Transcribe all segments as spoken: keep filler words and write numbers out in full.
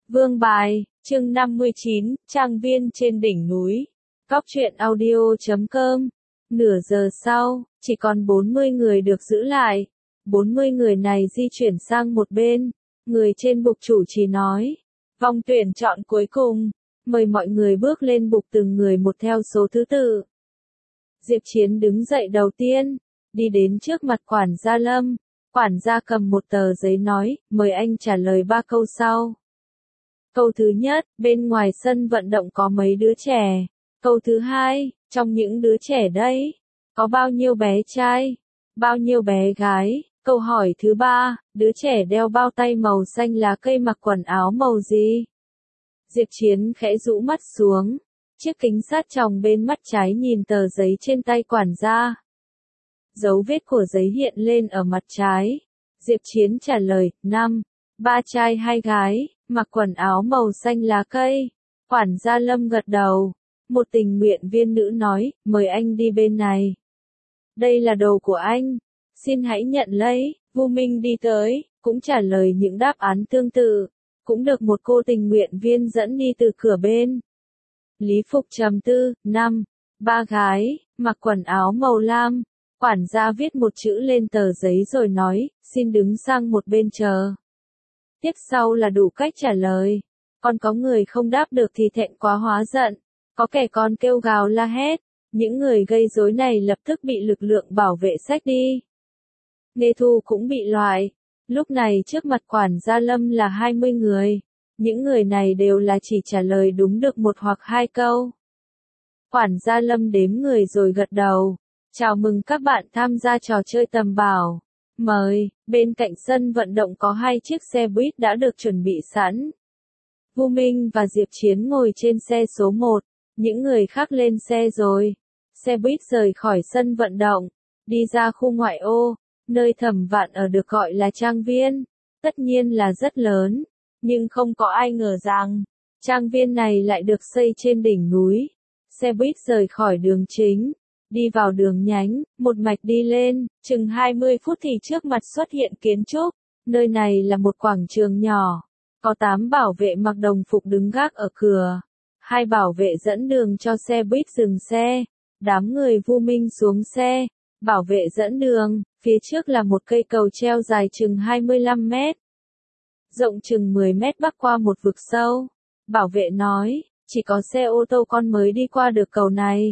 Vương Bài, chương năm mươi chín, trang viên trên đỉnh núi. Góc truyện audio chấm com. Nửa giờ sau, chỉ còn bốn mươi người được giữ lại. bốn mươi người này di chuyển sang một bên. Người trên bục chủ trì nói. Vòng tuyển chọn cuối cùng. Mời mọi người bước lên bục từng người một theo số thứ tự. Diệp Chiến đứng dậy đầu tiên. Đi đến trước mặt quản gia Lâm. Quản gia cầm một tờ giấy nói, mời anh trả lời ba câu sau. Câu thứ nhất, bên ngoài sân vận động có mấy đứa trẻ. Câu thứ hai, trong những đứa trẻ đấy, có bao nhiêu bé trai, bao nhiêu bé gái. Câu hỏi thứ ba, đứa trẻ đeo bao tay màu xanh lá cây mặc quần áo màu gì? Diệp Chiến khẽ rũ mắt xuống, chiếc kính sát tròng bên mắt trái nhìn tờ giấy trên tay quản gia. Dấu vết của giấy hiện lên ở mặt trái. Diệp Chiến trả lời, năm, ba trai hai gái, mặc quần áo màu xanh lá cây. Quản gia Lâm gật đầu. Một tình nguyện viên nữ nói, mời anh đi bên này. Đây là đồ của anh. Xin hãy nhận lấy. Vu Minh đi tới, cũng trả lời những đáp án tương tự. Cũng được một cô tình nguyện viên dẫn đi từ cửa bên. Lý Phục trầm tư, năm, ba gái, mặc quần áo màu lam. Quản gia viết một chữ lên tờ giấy rồi nói, xin đứng sang một bên chờ. Tiếp sau là đủ cách trả lời. Còn có người không đáp được thì thẹn quá hóa giận. Có kẻ còn kêu gào la hét. Những người gây rối này lập tức bị lực lượng bảo vệ xách đi. Nghê thu cũng bị loại. Lúc này trước mặt quản gia Lâm là hai mươi người. Những người này đều là chỉ trả lời đúng được một hoặc hai câu. Quản gia Lâm đếm người rồi gật đầu. Chào mừng các bạn tham gia trò chơi tầm bảo. Mời, bên cạnh sân vận động có hai chiếc xe buýt đã được chuẩn bị sẵn. Vu Minh và Diệp Chiến ngồi trên xe số một, những người khác lên xe rồi. Xe buýt rời khỏi sân vận động, đi ra khu ngoại ô, nơi Thẩm Vạn ở được gọi là trang viên. Tất nhiên là rất lớn, nhưng không có ai ngờ rằng, trang viên này lại được xây trên đỉnh núi. Xe buýt rời khỏi đường chính. Đi vào đường nhánh, một mạch đi lên, chừng hai mươi phút thì trước mặt xuất hiện kiến trúc. Nơi này là một quảng trường nhỏ. Có tám bảo vệ mặc đồng phục đứng gác ở cửa. Hai bảo vệ dẫn đường cho xe buýt dừng xe. Đám người Vu Minh xuống xe. Bảo vệ dẫn đường, phía trước là một cây cầu treo dài chừng hai mươi lăm mét. Rộng chừng mười mét bắc qua một vực sâu. Bảo vệ nói, chỉ có xe ô tô con mới đi qua được cầu này.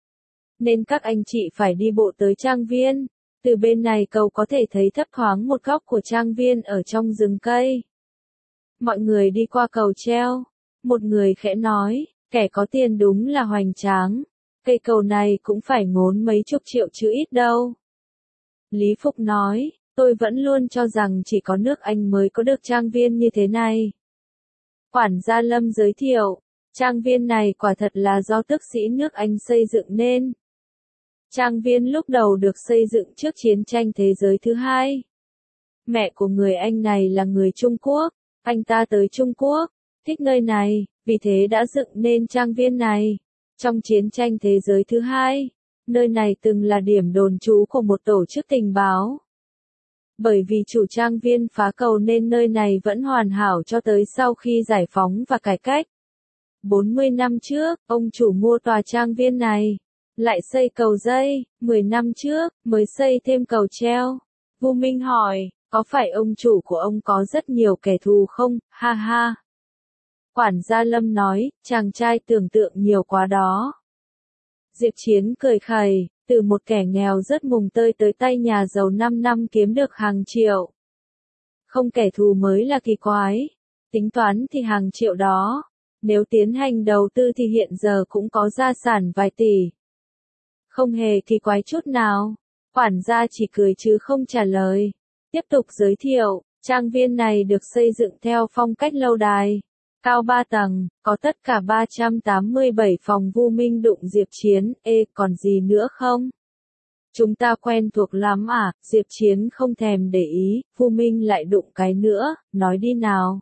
Nên các anh chị phải đi bộ tới trang viên. Từ bên này cầu có thể thấy thấp thoáng một góc của trang viên ở trong rừng cây. Mọi người đi qua cầu treo. Một người khẽ nói, kẻ có tiền đúng là hoành tráng. Cây cầu này cũng phải ngốn mấy chục triệu chứ ít đâu. Lý Phục nói, tôi vẫn luôn cho rằng chỉ có nước Anh mới có được trang viên như thế này. Quản gia Lâm giới thiệu, trang viên này quả thật là do tước sĩ nước Anh xây dựng nên. Trang viên lúc đầu được xây dựng trước chiến tranh thế giới thứ hai. Mẹ của người Anh này là người Trung Quốc, anh ta tới Trung Quốc, thích nơi này, vì thế đã dựng nên trang viên này. Trong chiến tranh thế giới thứ hai, nơi này từng là điểm đồn trú của một tổ chức tình báo. Bởi vì chủ trang viên phá cầu nên nơi này vẫn hoàn hảo cho tới sau khi giải phóng và cải cách. bốn mươi năm trước, ông chủ mua tòa trang viên này. Lại xây cầu dây, mười năm trước, mới xây thêm cầu treo. Vu Minh hỏi, có phải ông chủ của ông có rất nhiều kẻ thù không, ha ha. Quản gia Lâm nói, chàng trai tưởng tượng nhiều quá đó. Diệp Chiến cười khẩy, từ một kẻ nghèo rất mùng tơi tới tay nhà giàu năm năm kiếm được hàng triệu. Không kẻ thù mới là kỳ quái. Tính toán thì hàng triệu đó. Nếu tiến hành đầu tư thì hiện giờ cũng có gia sản vài tỷ. Không hề kỳ quái chút nào. Quản gia chỉ cười chứ không trả lời. Tiếp tục giới thiệu, trang viên này được xây dựng theo phong cách lâu đài. Cao ba tầng, có tất cả ba trăm tám mươi bảy phòng. Vu Minh đụng Diệp Chiến, ê còn gì nữa không? Chúng ta quen thuộc lắm à? Diệp Chiến không thèm để ý, Vu Minh lại đụng cái nữa, nói đi nào.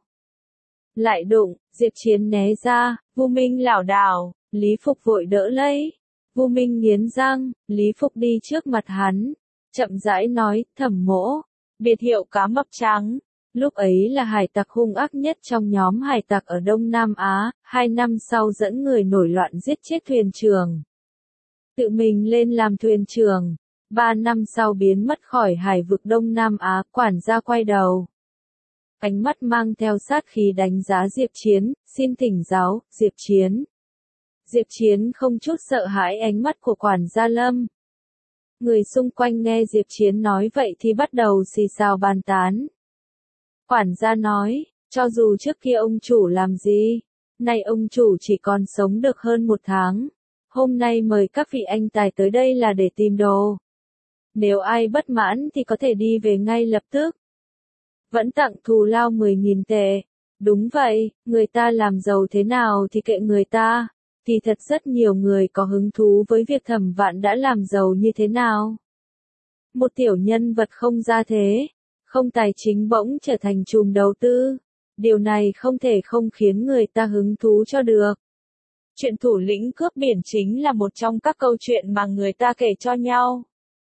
Lại đụng, Diệp Chiến né ra, Vu Minh lảo đảo, Lý Phục vội đỡ lấy. Vu Minh nghiến răng, Lý Phục đi trước mặt hắn, chậm rãi nói, Thẩm mỗ, biệt hiệu cá mập trắng, Lúc ấy là hải tặc hung ác nhất trong nhóm hải tặc ở Đông Nam Á, hai năm sau dẫn người nổi loạn giết chết thuyền trưởng. Tự mình lên làm thuyền trưởng, ba năm sau biến mất khỏi hải vực Đông Nam Á, quản gia quay đầu. Ánh mắt mang theo sát khí đánh giá Diệp Chiến, xin thỉnh giáo, Diệp Chiến. Diệp Chiến không chút sợ hãi ánh mắt của quản gia Lâm. Người xung quanh nghe Diệp Chiến nói vậy thì bắt đầu xì xào bàn tán. Quản gia nói, cho dù trước kia ông chủ làm gì, nay ông chủ chỉ còn sống được hơn một tháng. Hôm nay mời các vị anh tài tới đây là để tìm đồ. Nếu ai bất mãn thì có thể đi về ngay lập tức. Vẫn tặng thù lao mười nghìn tệ. Đúng vậy, người ta làm giàu thế nào thì kệ người ta. Thì thật rất nhiều người có hứng thú với việc Thẩm Vạn đã làm giàu như thế nào. Một tiểu nhân vật không ra thế, không tài chính bỗng trở thành trùm đầu tư. Điều này không thể không khiến người ta hứng thú cho được. Chuyện thủ lĩnh cướp biển chính là một trong các câu chuyện mà người ta kể cho nhau.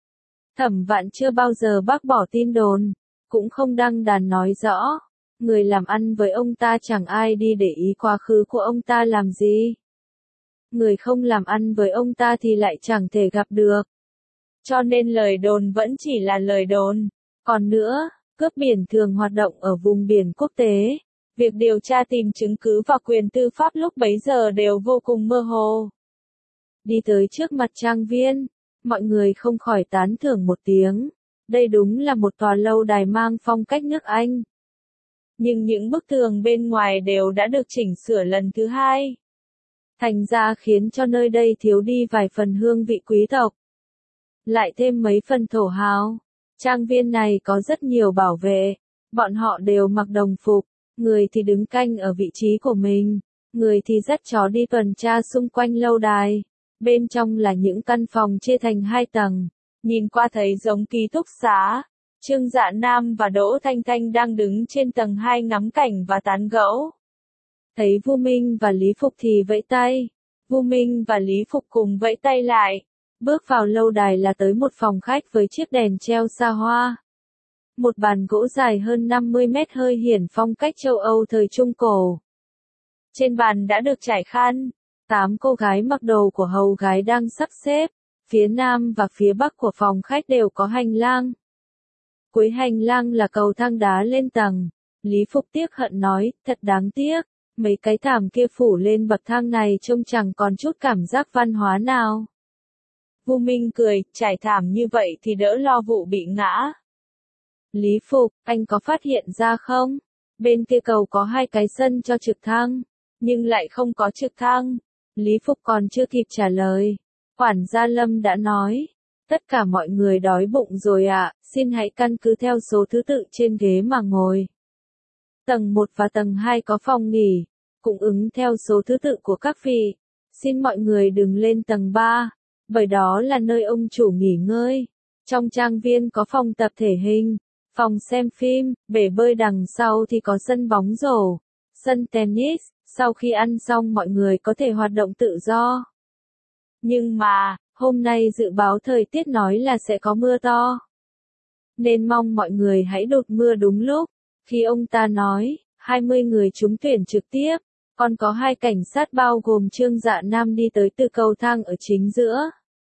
Thẩm Vạn chưa bao giờ bác bỏ tin đồn, cũng không đăng đàn nói rõ. Người làm ăn với ông ta chẳng ai đi để ý quá khứ của ông ta làm gì. Người không làm ăn với ông ta thì lại chẳng thể gặp được. Cho nên lời đồn vẫn chỉ là lời đồn. Còn nữa, cướp biển thường hoạt động ở vùng biển quốc tế. Việc điều tra tìm chứng cứ và quyền tư pháp lúc bấy giờ đều vô cùng mơ hồ. Đi tới trước mặt trang viên, mọi người không khỏi tán thưởng một tiếng. Đây đúng là một tòa lâu đài mang phong cách nước Anh. Nhưng những bức tường bên ngoài đều đã được chỉnh sửa lần thứ hai. Thành ra khiến cho nơi đây thiếu đi vài phần hương vị quý tộc. Lại thêm mấy phần thổ hào. Trang viên này có rất nhiều bảo vệ. Bọn họ đều mặc đồng phục. Người thì đứng canh ở vị trí của mình. Người thì dắt chó đi tuần tra xung quanh lâu đài. Bên trong là những căn phòng chia thành hai tầng. Nhìn qua thấy giống ký túc xá. Trương Dạ Nam và Đỗ Thanh Thanh đang đứng trên tầng hai ngắm cảnh và tán gẫu. Thấy Vu Minh và Lý Phục thì vẫy tay. Vu Minh và Lý Phục cùng vẫy tay lại. Bước vào lâu đài là tới một phòng khách với chiếc đèn treo xa hoa. Một bàn gỗ dài hơn năm mươi mét hơi hiển phong cách châu Âu thời Trung Cổ. Trên bàn đã được trải khăn. Tám cô gái mặc đồ của hầu gái đang sắp xếp. Phía nam và phía bắc của phòng khách đều có hành lang. Cuối hành lang là cầu thang đá lên tầng. Lý Phục tiếc hận nói, thật đáng tiếc. Mấy cái thảm kia phủ lên bậc thang này trông chẳng còn chút cảm giác văn hóa nào. Vu Minh cười, trải thảm như vậy thì đỡ lo vụ bị ngã. Lý Phục, anh có phát hiện ra không? Bên kia cầu có hai cái sân cho trực thăng, nhưng lại không có trực thăng. Lý Phục còn chưa kịp trả lời. Quản gia Lâm đã nói, tất cả mọi người đói bụng rồi ạ, xin hãy căn cứ theo số thứ tự trên ghế mà ngồi. Tầng một và tầng hai có phòng nghỉ, cũng ứng theo số thứ tự của các vị. Xin mọi người đừng lên tầng ba, bởi đó là nơi ông chủ nghỉ ngơi. Trong trang viên có phòng tập thể hình, phòng xem phim, bể bơi đằng sau thì có sân bóng rổ, sân tennis. Sau khi ăn xong mọi người có thể hoạt động tự do. Nhưng mà, hôm nay dự báo thời tiết nói là sẽ có mưa to. Nên mong mọi người hãy đột mưa đúng lúc. Khi ông ta nói, hai mươi người trúng tuyển trực tiếp, còn có hai cảnh sát bao gồm Trương Dạ Nam đi tới từ cầu thang ở chính giữa.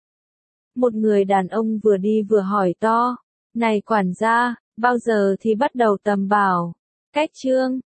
Một người đàn ông vừa đi vừa hỏi to, này quản gia, bao giờ thì bắt đầu tầm bảo? Cách Trương